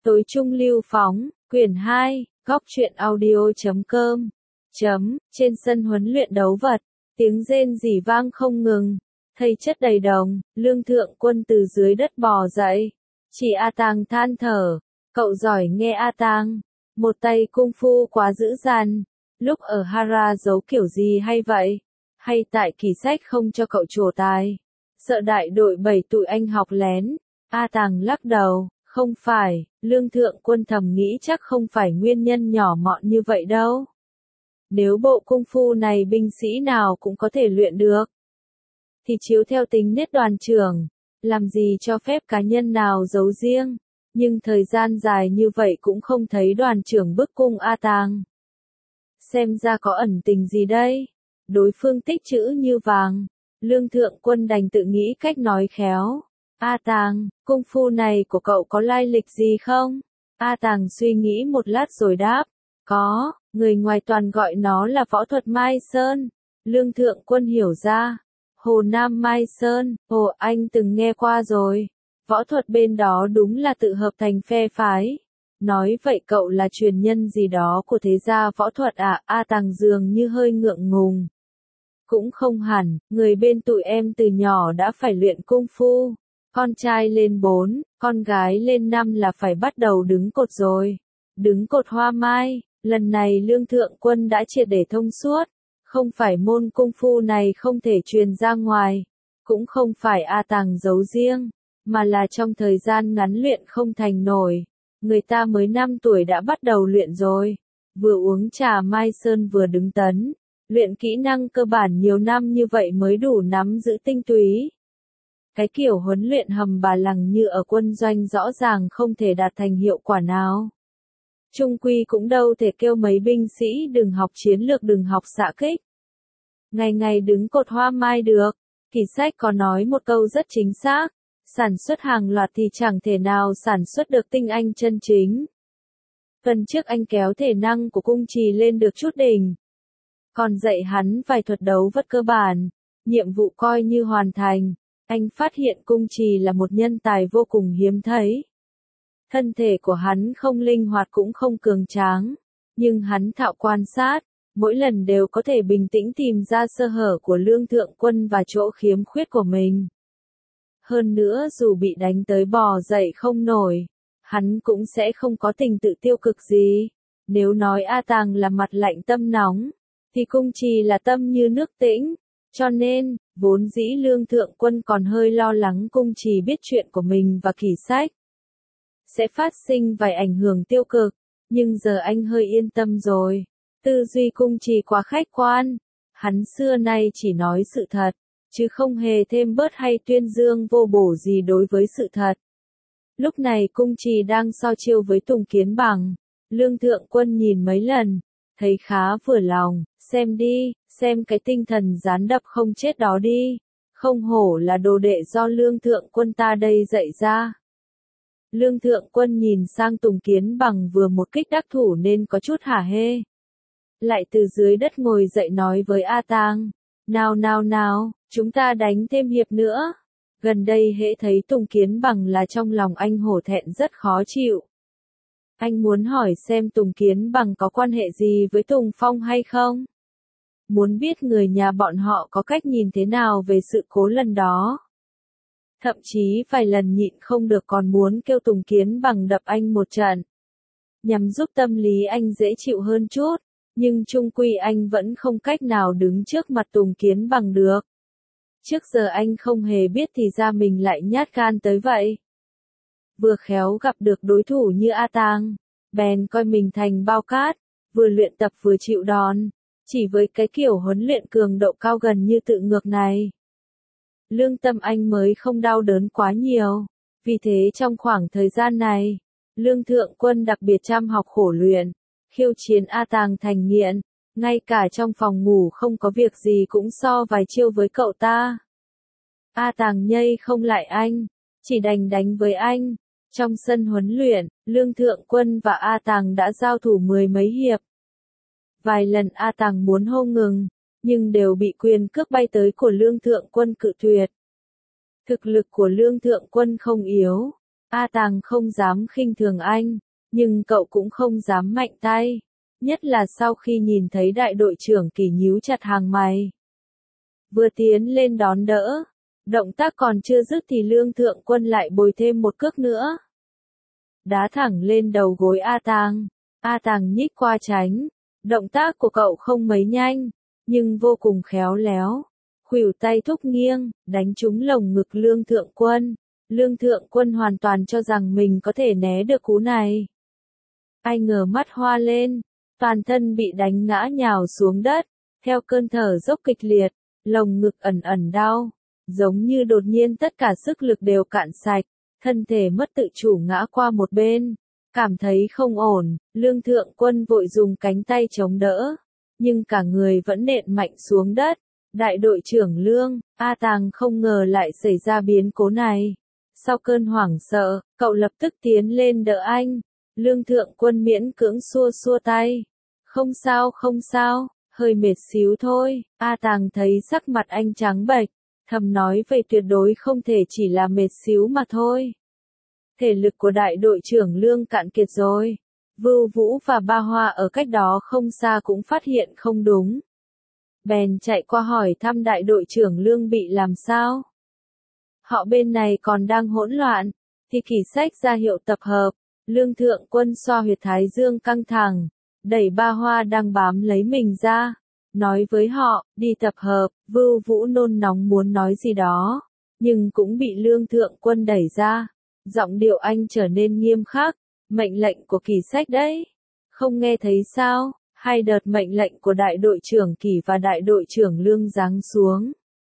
Tối trung lưu phóng, quyển 2, góc truyện audio.com. Trên sân huấn luyện đấu vật, tiếng rên rỉ vang không ngừng. Thây chất đầy đồng, Lương Thượng Quân từ dưới đất bò dậy. Chỉ A Tang than thở, cậu giỏi nghe A Tang, một tay cung phu quá dữ dằn. Lúc ở Hara giấu kiểu gì hay vậy? Hay tại kỳ sách không cho cậu trổ tài? Sợ đại đội 7 tụi anh học lén. A Tang lắc đầu, không phải, Lương Thượng Quân thầm nghĩ chắc không phải nguyên nhân nhỏ mọn như vậy đâu. Nếu bộ cung phu này binh sĩ nào cũng có thể luyện được, thì chiếu theo tính nết đoàn trưởng, làm gì cho phép cá nhân nào giấu riêng. Nhưng thời gian dài như vậy cũng không thấy đoàn trưởng bức cung A Tang. Xem ra có ẩn tình gì đây? Đối phương tích chữ như vàng. Lương Thượng Quân đành tự nghĩ cách nói khéo. A Tang, cung phu này của cậu có lai lịch gì không? A Tang suy nghĩ một lát rồi đáp. Có, người ngoài toàn gọi nó là võ thuật Mai Sơn. Lương Thượng Quân hiểu ra. Hồ Nam Mai Sơn, anh từng nghe qua rồi. Võ thuật bên đó đúng là tự hợp thành phe phái. Nói vậy cậu là truyền nhân gì đó của thế gia võ thuật à? A Tang dường như hơi ngượng ngùng. Cũng không hẳn, người bên tụi em từ nhỏ đã phải luyện cung phu. Con trai lên 4, con gái lên 5 là phải bắt đầu đứng cột rồi. Đứng cột hoa mai, lần này Lương Thượng Quân đã triệt để thông suốt. Không phải môn cung phu này không thể truyền ra ngoài. Cũng không phải A Tang giấu riêng, mà là trong thời gian ngắn luyện không thành nổi. Người ta mới 5 tuổi đã bắt đầu luyện rồi. Vừa uống trà Mai Sơn vừa đứng tấn. Luyện kỹ năng cơ bản nhiều năm như vậy mới đủ nắm giữ tinh túy. Cái kiểu huấn luyện hầm bà lằng như ở quân doanh rõ ràng không thể đạt thành hiệu quả nào. Trung quy cũng đâu thể kêu mấy binh sĩ đừng học chiến lược đừng học xạ kích. Ngày ngày đứng cột hoa mai được. Kỳ sách có nói một câu rất chính xác. Sản xuất hàng loạt thì chẳng thể nào sản xuất được tinh anh chân chính. Tuần trước anh kéo thể năng của cung trì lên được chút đỉnh. Còn dạy hắn vài thuật đấu vật cơ bản. Nhiệm vụ coi như hoàn thành. Anh phát hiện cung trì là một nhân tài vô cùng hiếm thấy. Thân thể của hắn không linh hoạt cũng không cường tráng. Nhưng hắn thạo quan sát. Mỗi lần đều có thể bình tĩnh tìm ra sơ hở của Lương Thượng Quân và chỗ khiếm khuyết của mình. Hơn nữa dù bị đánh tới bò dậy không nổi, hắn cũng sẽ không có tình tự tiêu cực gì. Nếu nói A Tang là mặt lạnh tâm nóng, thì cung trì là tâm như nước tĩnh. Cho nên, vốn dĩ Lương Thượng Quân còn hơi lo lắng cung trì biết chuyện của mình và kỳ sách sẽ phát sinh vài ảnh hưởng tiêu cực. Nhưng giờ anh hơi yên tâm rồi. Tư duy cung trì quá khách quan. Hắn xưa nay chỉ nói sự thật, chứ không hề thêm bớt hay tuyên dương vô bổ gì đối với sự thật. Lúc này cung trì đang so chiêu với Tùng Kiến Bằng. Lương Thượng Quân nhìn mấy lần, thấy khá vừa lòng. Xem đi, xem cái tinh thần gián đập không chết đó đi. Không hổ là đồ đệ do Lương Thượng Quân ta đây dạy ra. Lương Thượng Quân nhìn sang Tùng Kiến Bằng vừa một kích đắc thủ nên có chút hả hê. Lại từ dưới đất ngồi dậy nói với A Tang. Nào, chúng ta đánh thêm hiệp nữa. Gần đây hễ thấy Tùng Kiến Bằng là trong lòng anh hổ thẹn rất khó chịu. Anh muốn hỏi xem Tùng Kiến Bằng có quan hệ gì với Tùng Phong hay không? Muốn biết người nhà bọn họ có cách nhìn thế nào về sự cố lần đó. Thậm chí vài lần nhịn không được còn muốn kêu Tùng Kiến Bằng đập anh một trận. Nhằm giúp tâm lý anh dễ chịu hơn chút. Nhưng chung quy anh vẫn không cách nào đứng trước mặt Tùng Kiến Bằng được. Trước giờ anh không hề biết thì ra mình lại nhát gan tới vậy. Vừa khéo gặp được đối thủ như A Tang, bèn coi mình thành bao cát, vừa luyện tập vừa chịu đòn. Chỉ với cái kiểu huấn luyện cường độ cao gần như tự ngược này, lương tâm anh mới không đau đớn quá nhiều. Vì thế trong khoảng thời gian này, Lương Thượng Quân đặc biệt chăm học khổ luyện. Khiêu chiến A Tang thành nghiện, ngay cả trong phòng ngủ không có việc gì cũng so vài chiêu với cậu ta. A Tang nhây không lại anh, chỉ đành đánh với anh. Trong sân huấn luyện, Lương Thượng Quân và A Tang đã giao thủ 10 mấy hiệp. Vài lần A Tang muốn hô ngừng, nhưng đều bị quyền cước bay tới của Lương Thượng Quân cự tuyệt. Thực lực của Lương Thượng Quân không yếu. A Tàng không dám khinh thường anh, nhưng cậu cũng không dám mạnh tay. Nhất là sau khi nhìn thấy đại đội trưởng Kỳ nhíu chặt hàng mày. Vừa tiến lên đón đỡ, động tác còn chưa dứt thì Lương Thượng Quân lại bồi thêm một cước nữa. Đá thẳng lên đầu gối A Tàng. A Tàng nhích qua tránh. Động tác của cậu không mấy nhanh, nhưng vô cùng khéo léo. Khuỷu tay thúc nghiêng, đánh trúng lồng ngực Lương Thượng Quân. Lương Thượng Quân hoàn toàn cho rằng mình có thể né được cú này. Anh ngửa mắt hoa lên, toàn thân bị đánh ngã nhào xuống đất, theo cơn thở dốc kịch liệt, lồng ngực ẩn ẩn đau, giống như đột nhiên tất cả sức lực đều cạn sạch, thân thể mất tự chủ ngã qua một bên. Cảm thấy không ổn, Lương Thượng Quân vội dùng cánh tay chống đỡ, nhưng cả người vẫn nện mạnh xuống đất. Đại đội trưởng Lương, A Tàng không ngờ lại xảy ra biến cố này. Sau cơn hoảng sợ, cậu lập tức tiến lên đỡ anh. Lương Thượng Quân miễn cưỡng xua xua tay. Không sao, hơi mệt xíu thôi. A Tàng thấy sắc mặt anh trắng bệch, thầm nói vậy tuyệt đối không thể chỉ là mệt xíu mà thôi. Thể lực của đại đội trưởng Lương cạn kiệt rồi. Vưu Vũ và Ba Hoa ở cách đó không xa cũng phát hiện không đúng. Bèn chạy qua hỏi thăm đại đội trưởng Lương bị làm sao. Họ bên này còn đang hỗn loạn, thì Kỳ Sách ra hiệu tập hợp. Lương Thượng Quân xoa huyệt thái dương căng thẳng, đẩy Ba Hoa đang bám lấy mình ra, nói với họ, đi tập hợp. Vưu Vũ nôn nóng muốn nói gì đó, nhưng cũng bị Lương Thượng Quân đẩy ra. Giọng điệu anh trở nên nghiêm khắc, mệnh lệnh của Kỳ Sách đấy. Không nghe thấy sao, hai đợt mệnh lệnh của đại đội trưởng Kỳ và đại đội trưởng Lương giáng xuống.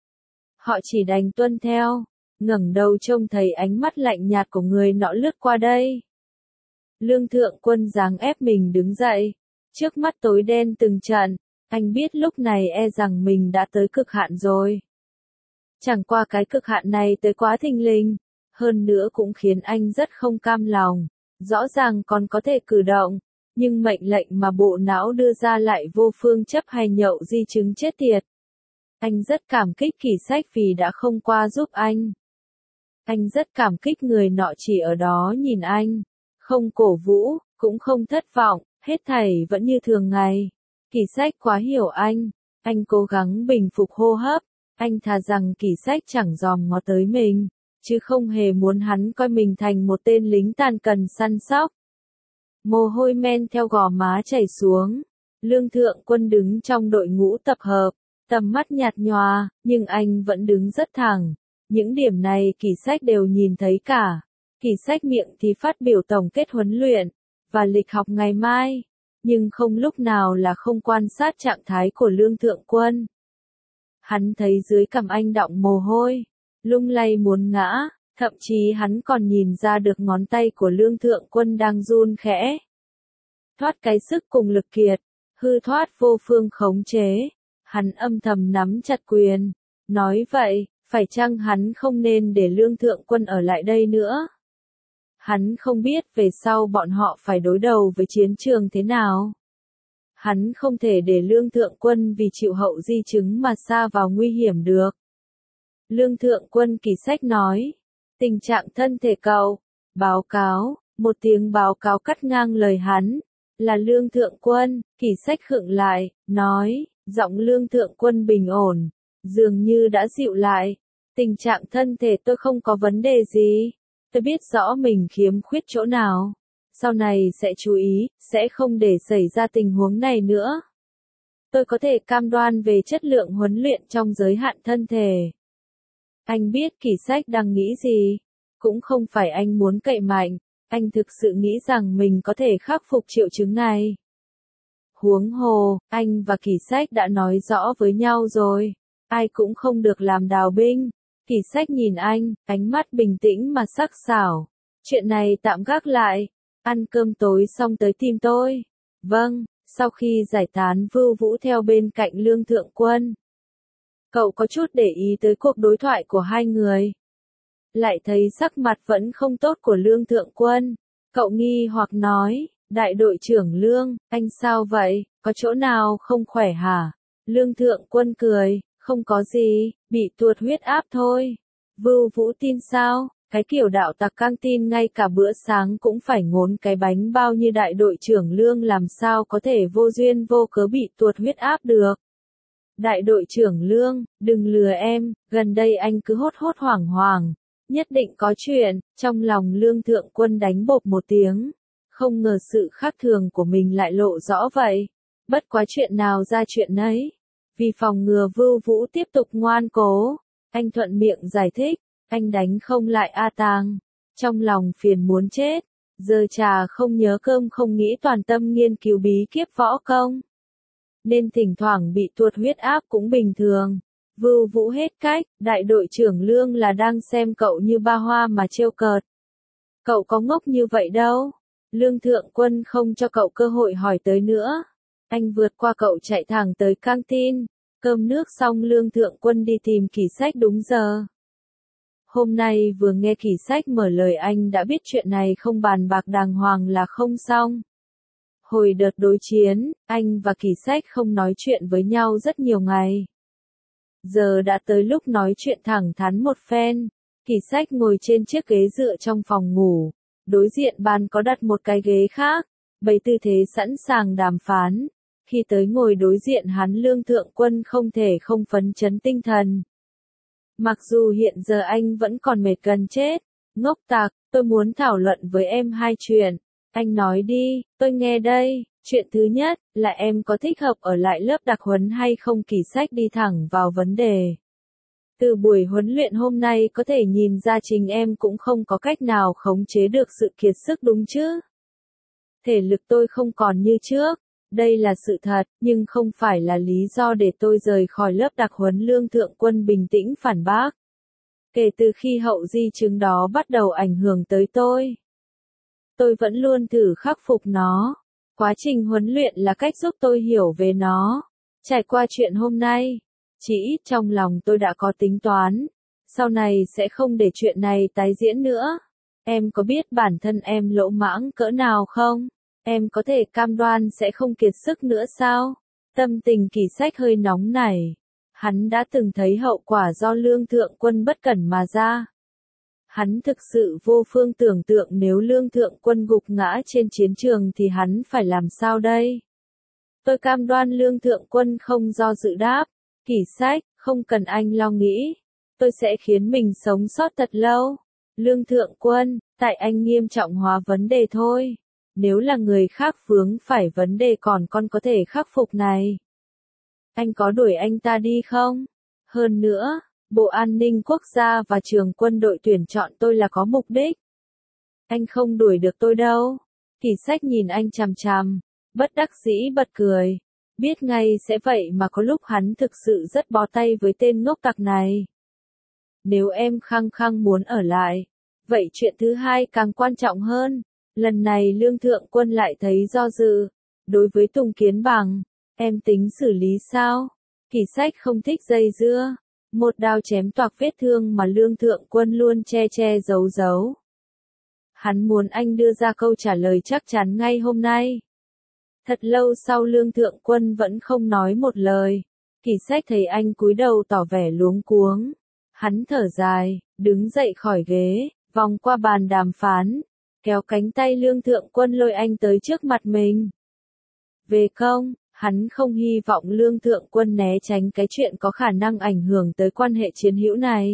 Họ chỉ đành tuân theo, ngẩng đầu trông thấy ánh mắt lạnh nhạt của người nọ lướt qua đây. Lương Thượng Quân giáng ép mình đứng dậy, trước mắt tối đen từng trận, anh biết lúc này e rằng mình đã tới cực hạn rồi. Chẳng qua cái cực hạn này tới quá thình lình, hơn nữa cũng khiến anh rất không cam lòng, rõ ràng còn có thể cử động, nhưng mệnh lệnh mà bộ não đưa ra lại vô phương chấp hành nhậu di chứng chết tiệt. Anh rất cảm kích Kỳ Sách vì đã không qua giúp anh. Anh rất cảm kích người nọ chỉ ở đó nhìn anh, không cổ vũ, cũng không thất vọng, hết thảy vẫn như thường ngày. Kỳ Sách quá hiểu anh cố gắng bình phục hô hấp, anh thà rằng Kỳ Sách chẳng dòm ngó tới mình, chứ không hề muốn hắn coi mình thành một tên lính tàn cần săn sóc. Mồ hôi men theo gò má chảy xuống, Lương Thượng Quân đứng trong đội ngũ tập hợp, tầm mắt nhạt nhòa, nhưng anh vẫn đứng rất thẳng. Những điểm này Kỳ Sách đều nhìn thấy cả. Kỳ Sách miệng thì phát biểu tổng kết huấn luyện, và lịch học ngày mai, nhưng không lúc nào là không quan sát trạng thái của Lương Thượng Quân. Hắn thấy dưới cằm anh đọng mồ hôi, lung lay muốn ngã, thậm chí hắn còn nhìn ra được ngón tay của Lương Thượng Quân đang run khẽ. Thoát cái sức cùng lực kiệt, hư thoát vô phương khống chế, hắn âm thầm nắm chặt quyền, nói vậy, phải chăng hắn không nên để Lương Thượng Quân ở lại đây nữa? Hắn không biết về sau bọn họ phải đối đầu với chiến trường thế nào. Hắn không thể để Lương Thượng Quân vì chịu hậu di chứng mà sa vào nguy hiểm được. Lương Thượng Quân Kỳ Sách nói, tình trạng thân thể cậu, báo cáo, một tiếng báo cáo cắt ngang lời hắn, là Lương Thượng Quân. Kỳ Sách khựng lại, nói, giọng Lương Thượng Quân bình ổn, dường như đã dịu lại, tình trạng thân thể tôi không có vấn đề gì, tôi biết rõ mình khiếm khuyết chỗ nào, sau này sẽ chú ý, sẽ không để xảy ra tình huống này nữa. Tôi có thể cam đoan về chất lượng huấn luyện trong giới hạn thân thể. Anh biết Kỳ Sách đang nghĩ gì, cũng không phải anh muốn cậy mạnh, anh thực sự nghĩ rằng mình có thể khắc phục triệu chứng này. Huống hồ, anh và Kỳ Sách đã nói rõ với nhau rồi, ai cũng không được làm đào binh. Kỳ Sách nhìn anh, ánh mắt bình tĩnh mà sắc sảo. Chuyện này tạm gác lại, ăn cơm tối xong tới tìm tôi. Vâng, sau khi giải tán Vưu Vũ theo bên cạnh Lương Thượng Quân. Cậu có chút để ý tới cuộc đối thoại của hai người. Lại thấy sắc mặt vẫn không tốt của Lương Thượng Quân. Cậu nghi hoặc nói, đại đội trưởng Lương, anh sao vậy, có chỗ nào không khỏe hả? Lương Thượng Quân cười, không có gì, bị tuột huyết áp thôi. Vưu Vũ tin sao, Cái kiểu đạo tặc căng tin ngay cả bữa sáng cũng phải ngốn cái bánh bao như đại đội trưởng Lương làm sao có thể vô duyên vô cớ bị tuột huyết áp được. Đại đội trưởng Lương, đừng lừa em, gần đây anh cứ hốt hốt hoảng hoảng, nhất định có chuyện, trong lòng Lương Thượng Quân đánh bộp một tiếng, không ngờ sự khác thường của mình lại lộ rõ vậy, bất quá chuyện nào ra chuyện nấy, vì phòng ngừa Vưu Vũ tiếp tục ngoan cố, anh thuận miệng giải thích, anh đánh không lại A Tang, trong lòng phiền muốn chết, giờ trà không nhớ cơm không nghĩ toàn tâm nghiên cứu bí kíp võ công. Nên thỉnh thoảng bị tuột huyết áp cũng bình thường. Vưu Vũ hết cách, đại đội trưởng Lương là đang xem cậu như ba hoa mà trêu cợt. Cậu có ngốc như vậy đâu. Lương Thượng Quân không cho cậu cơ hội hỏi tới nữa. Anh vượt qua cậu chạy thẳng tới căng tin. Cơm nước xong Lương Thượng Quân đi tìm Kỷ Sách đúng giờ. Hôm nay vừa nghe Kỷ Sách mở lời anh đã biết chuyện này không bàn bạc đàng hoàng là không xong. Hồi đợt đối chiến, anh và Kỷ Sách không nói chuyện với nhau rất nhiều ngày. Giờ đã tới lúc nói chuyện thẳng thắn một phen. Kỷ Sách ngồi trên chiếc ghế dựa trong phòng ngủ. Đối diện bàn có đặt một cái ghế khác, bày tư thế sẵn sàng đàm phán. Khi tới ngồi đối diện hắn Lương Thượng Quân không thể không phấn chấn tinh thần. Mặc dù hiện giờ anh vẫn còn mệt gần chết. Ngốc tạc, tôi muốn thảo luận với em hai chuyện. Anh nói đi, tôi nghe đây. Chuyện thứ nhất, là em có thích hợp ở lại lớp đặc huấn hay không? Kỷ Sách đi thẳng vào vấn đề. Từ buổi huấn luyện hôm nay có thể nhìn ra chính em cũng không có cách nào khống chế được sự kiệt sức đúng chứ? Thể lực tôi không còn như trước. Đây là sự thật, nhưng không phải là lý do để tôi rời khỏi lớp đặc huấn. Lương Thượng Quân bình tĩnh phản bác. Kể từ khi hậu di chứng đó bắt đầu ảnh hưởng tới tôi vẫn luôn thử khắc phục nó. Quá trình huấn luyện là cách giúp tôi hiểu về nó. Trải qua chuyện hôm nay, chỉ ít trong lòng tôi đã có tính toán. Sau này sẽ không để chuyện này tái diễn nữa. Em có biết bản thân em lỗ mãng cỡ nào không? Em có thể cam đoan sẽ không kiệt sức nữa sao? Tâm tình Kỷ Sách hơi nóng nảy. Hắn đã từng thấy hậu quả do Lương Thượng Quân bất cẩn mà ra. Hắn thực sự vô phương tưởng tượng nếu Lương Thượng Quân gục ngã trên chiến trường thì hắn phải làm sao đây? Tôi cam đoan. Lương Thượng Quân không do dự đáp. Kỷ Sách, không cần anh lo nghĩ. Tôi sẽ khiến mình sống sót thật lâu. Lương Thượng Quân, tại anh nghiêm trọng hóa vấn đề thôi. Nếu là người khác vướng phải vấn đề còn con có thể khắc phục này. Anh có đuổi anh ta đi không? Hơn nữa, Bộ An ninh Quốc gia và trường quân đội tuyển chọn tôi là có mục đích. Anh không đuổi được tôi đâu. Kỷ Sách nhìn anh chằm chằm, bất đắc dĩ bật cười. Biết ngay sẽ vậy mà có lúc hắn thực sự rất bó tay với tên ngốc tặc này. Nếu em khăng khăng muốn ở lại, vậy chuyện thứ hai càng quan trọng hơn. Lần này Lương Thượng Quân lại thấy do dự. Đối với Tùng Kiến Bằng, em tính xử lý sao? Kỷ Sách không thích dây dưa. Một đao chém toạc vết thương mà Lương Thượng Quân luôn che giấu. Hắn muốn anh đưa ra câu trả lời chắc chắn ngay hôm nay. Thật lâu sau Lương Thượng Quân vẫn không nói một lời. Kỷ Sách thấy anh cúi đầu tỏ vẻ luống cuống. Hắn thở dài, đứng dậy khỏi ghế, vòng qua bàn đàm phán, kéo cánh tay Lương Thượng Quân lôi anh tới trước mặt mình. Về công, hắn không hy vọng Lương Thượng Quân né tránh cái chuyện có khả năng ảnh hưởng tới quan hệ chiến hữu này.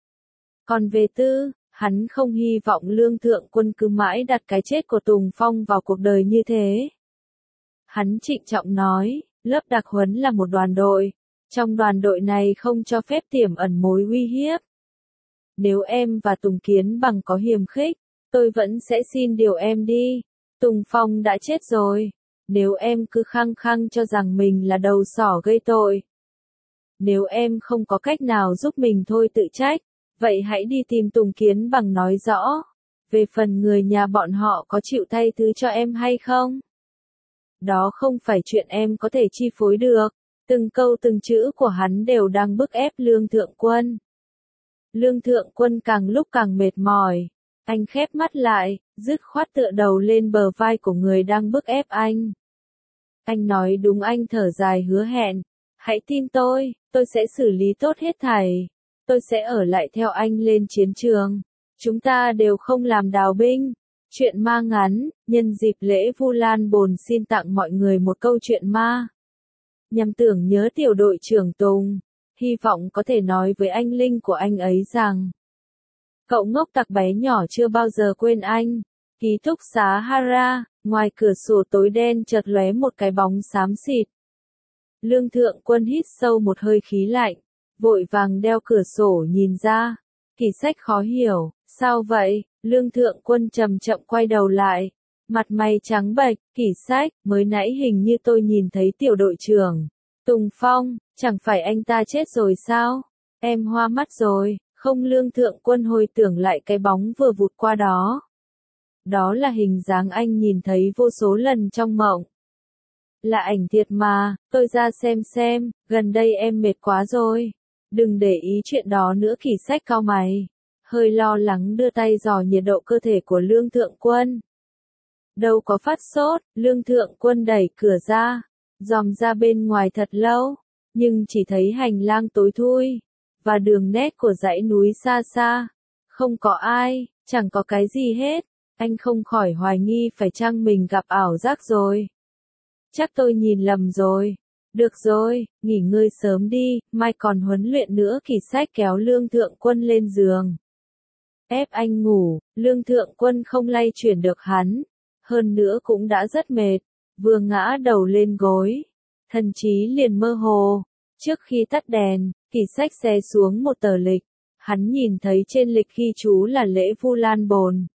Còn về tư, hắn không hy vọng Lương Thượng Quân cứ mãi đặt cái chết của Tùng Phong vào cuộc đời như thế. Hắn trịnh trọng nói, lớp đặc huấn là một đoàn đội. Trong đoàn đội này không cho phép tiềm ẩn mối uy hiếp. Nếu em và Tùng Kiến Bằng có hiềm khích, tôi vẫn sẽ xin điều em đi. Tùng Phong đã chết rồi. Nếu em cứ khăng khăng cho rằng mình là đầu sỏ gây tội. Nếu em không có cách nào giúp mình thôi tự trách, vậy hãy đi tìm Tùng Kiến Bằng nói rõ. Về phần người nhà bọn họ có chịu thay thứ cho em hay không? Đó không phải chuyện em có thể chi phối được. Từng câu từng chữ của hắn đều đang bức ép Lương Thượng Quân. Lương Thượng Quân càng lúc càng mệt mỏi. Anh khép mắt lại, dứt khoát tựa đầu lên bờ vai của người đang bức ép anh. Anh nói đúng. Anh thở dài hứa hẹn. Hãy tin tôi sẽ xử lý tốt hết thảy. Tôi sẽ ở lại theo anh lên chiến trường. Chúng ta đều không làm đào binh. Chuyện ma ngắn, nhân dịp lễ Vu Lan Bồn xin tặng mọi người một câu chuyện ma. Nhằm tưởng nhớ tiểu đội trưởng Tùng, hy vọng có thể nói với anh Linh của anh ấy rằng cậu ngốc tặc bé nhỏ chưa bao giờ quên anh. Ký túc xá Hara, ngoài cửa sổ tối đen chợt lóe một cái bóng xám xịt. Lương Thượng Quân hít sâu một hơi khí lạnh, vội vàng đeo cửa sổ nhìn ra. Kỷ Sách khó hiểu, sao vậy? Lương Thượng Quân chậm chậm quay đầu lại, mặt mày trắng bệch. Kỷ Sách, mới nãy hình như tôi nhìn thấy tiểu đội trưởng Tùng Phong, chẳng phải anh ta chết rồi sao? Em hoa mắt rồi. Không, Lương Thượng Quân hồi tưởng lại cái bóng vừa vụt qua đó. Đó là hình dáng anh nhìn thấy vô số lần trong mộng. Là ảnh thiệt mà, tôi ra xem, gần đây em mệt quá rồi. Đừng để ý chuyện đó nữa. Kỷ Sách cau mày, hơi lo lắng đưa tay dò nhiệt độ cơ thể của Lương Thượng Quân. Đâu có phát sốt. Lương Thượng Quân đẩy cửa ra, dòm ra bên ngoài thật lâu, nhưng chỉ thấy hành lang tối thui, và đường nét của dãy núi xa xa. Không có ai, chẳng có cái gì hết. Anh không khỏi hoài nghi phải chăng mình gặp ảo giác rồi. Chắc tôi nhìn lầm rồi. Được rồi, nghỉ ngơi sớm đi, mai còn huấn luyện nữa. Kỷ Sách kéo Lương Thượng Quân lên giường, ép anh ngủ. Lương Thượng Quân không lay chuyển được hắn, hơn nữa cũng đã rất mệt, vừa ngã đầu lên gối, thần trí liền mơ hồ. Trước khi tắt đèn, Kỷ Sách xé xuống một tờ lịch, hắn nhìn thấy trên lịch ghi chú là lễ Vu Lan Bồn.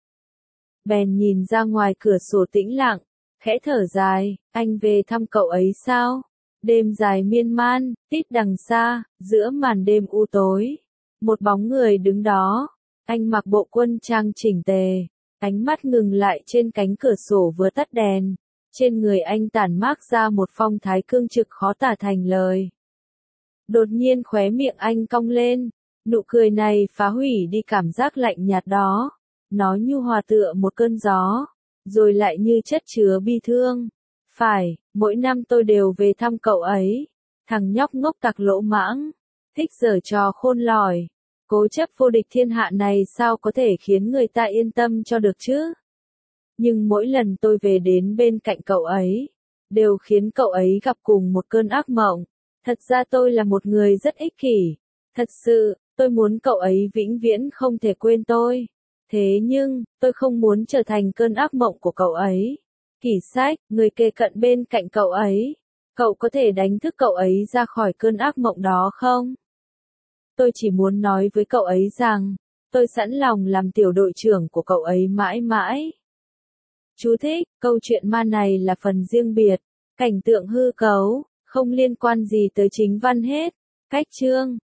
Bèn nhìn ra ngoài cửa sổ tĩnh lặng, khẽ thở dài. Anh về thăm cậu ấy sao? Đêm dài miên man, tít đằng xa, giữa màn đêm u tối, một bóng người đứng đó. Anh mặc bộ quân trang chỉnh tề, ánh mắt ngừng lại trên cánh cửa sổ vừa tắt đèn. Trên người anh tản mát ra một phong thái cương trực khó tả thành lời. Đột nhiên khóe miệng anh cong lên, nụ cười này phá hủy đi cảm giác lạnh nhạt đó. Nó nhu hòa tựa một cơn gió, rồi lại như chất chứa bi thương. Phải, mỗi năm tôi đều về thăm cậu ấy. Thằng nhóc ngốc tặc lỗ mãng, thích giở trò khôn lỏi, cố chấp vô địch thiên hạ này sao có thể khiến người ta yên tâm cho được chứ? Nhưng mỗi lần tôi về đến bên cạnh cậu ấy, đều khiến cậu ấy gặp cùng một cơn ác mộng. Thật ra tôi là một người rất ích kỷ. Thật sự, tôi muốn cậu ấy vĩnh viễn không thể quên tôi. Thế nhưng, tôi không muốn trở thành cơn ác mộng của cậu ấy. Kỷ Sách, người kề cận bên cạnh cậu ấy, cậu có thể đánh thức cậu ấy ra khỏi cơn ác mộng đó không? Tôi chỉ muốn nói với cậu ấy rằng, tôi sẵn lòng làm tiểu đội trưởng của cậu ấy mãi mãi. Chú thích, câu chuyện ma này là phần riêng biệt, cảnh tượng hư cấu, không liên quan gì tới chính văn hết. Cách chương